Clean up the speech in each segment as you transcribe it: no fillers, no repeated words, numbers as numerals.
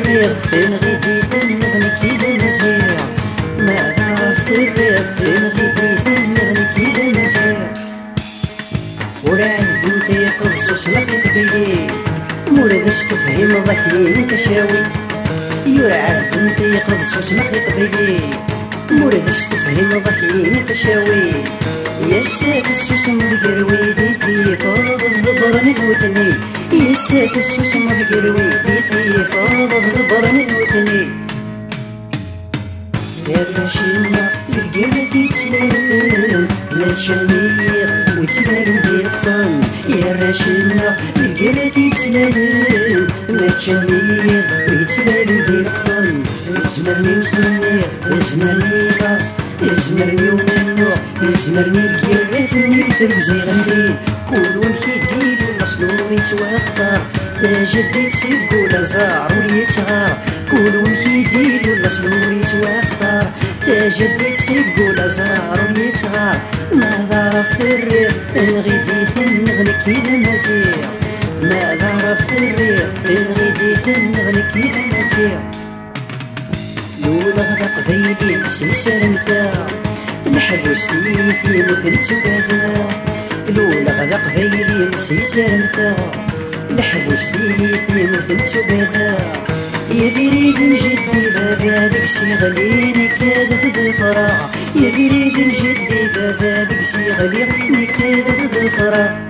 الريق نغيثي ثنغني كذا مزيع ماذا عرفت الريق نغيثي ثنغني كذا مزيع وراعي انت يقص وسلخي قبيلي موردش تفهم ضكين كشاوي يراعي انت يقص وسلخي قبيلي موردش تفهم ضكين كشاوي يا ساك السوسم ذكروي في فاض الضبر نهوثني يا ساك السوسم ذكروي في فاض الضبر نهوثني يا راشينا القلب تسلم لا تشمير وتبان في القطن يا راشينا القلب تسلم لا تشمير وتبان في القطن اسمرني مسمير اسمرني راس اسمرني ومنو اسمرني الكيرفني تربزي غندي كل ونكيديل والمصلوم يتوخر لا جدي تسب ولا زار وليتغار كل ونكيديل والمصلوم يتوخر لا جدي تسب ولا زار وليتغار ماذا عرفت الريق نغيثي ثنغني كذا مزيع ماذا عرفت الريق نغيثي ثنغني كذا مزيع لولا غدق ذيلي سيسر مثال الحبوستي في مثل تبادا لولا غدق ذيلي سيسر مثال الحبوستي في مثل تبادا يا فريد جدي بابا ذيك سيغليني كادت ظفرا يا فريد جدي بابا ذيك سيغليني كادت ظفرا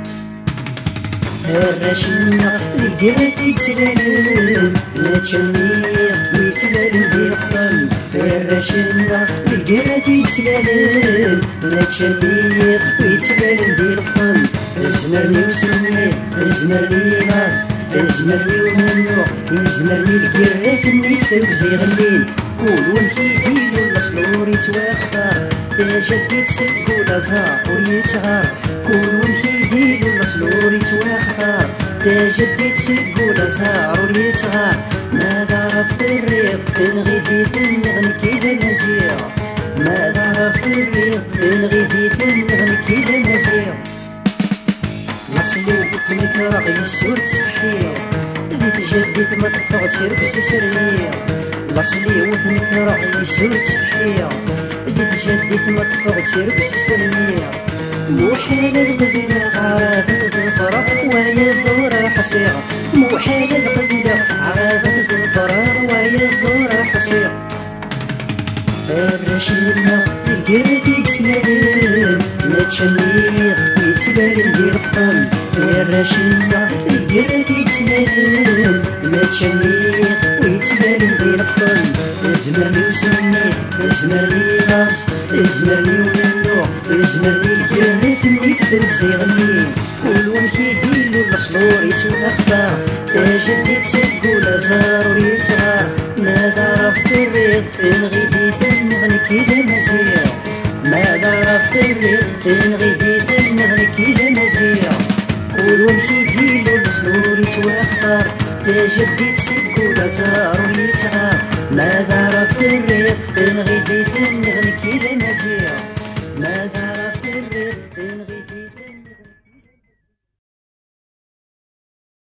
الراشينا القرد يتسلل لا تشمير ويتسلل في القطن الراشينا القرد يتسلل لا تشمير ويتسلل في القطن ازمرني وسمير ازمرني راس ازمرني ومنو ازمرني القرد في النفتر وزيغلين كل ونكيديل والمصلور يتوخر لا جدي تسب ولا زار ويتغار كل ونكيديل والمصلور يتوخر لا جدي تسب ولا زار ويتغار ماذا عرفت الريق نغيثي ثنغني كذا مزيع ماذا عرفت الريق نغيثي ثنغني كذا مزيع مصلوب تنكرغ يسور تستحير ذي تجدي ما تفغت يربس سرير مصلي وتنكرغ يسور تستحير ذي تجدي ما تفغت يربس سرير محال الغذلة عرفت الفرح وهي الظهر حصيرة محال الغذلة عرفت الفرح وهي الظهر حصيرة الرشيدنا القرد يتسلل لا تشمير ويتسلل في القطن يا الرشيدنا القرد يتسلل لا تشمير ويتسلل في القطن ازمرني وسمير ازمرني راس ازمرني ومنو ازمرني الكرد في النفتر زيغني كل ونكيديل والمصلور يتوخر لا جدي تسب ولا زار ويتغار ماذا عرفت الريق نغيثي ثنغني كذا مزيع ماذا عرفت الريق نغيثي ثنغني كذا مزيع كل ونكيديل والمصلور يتوخر لا جدي تسب ولا زار ويتغار ماذا عرفت الريق نغيثي ثنغني كذا مزيع ماذا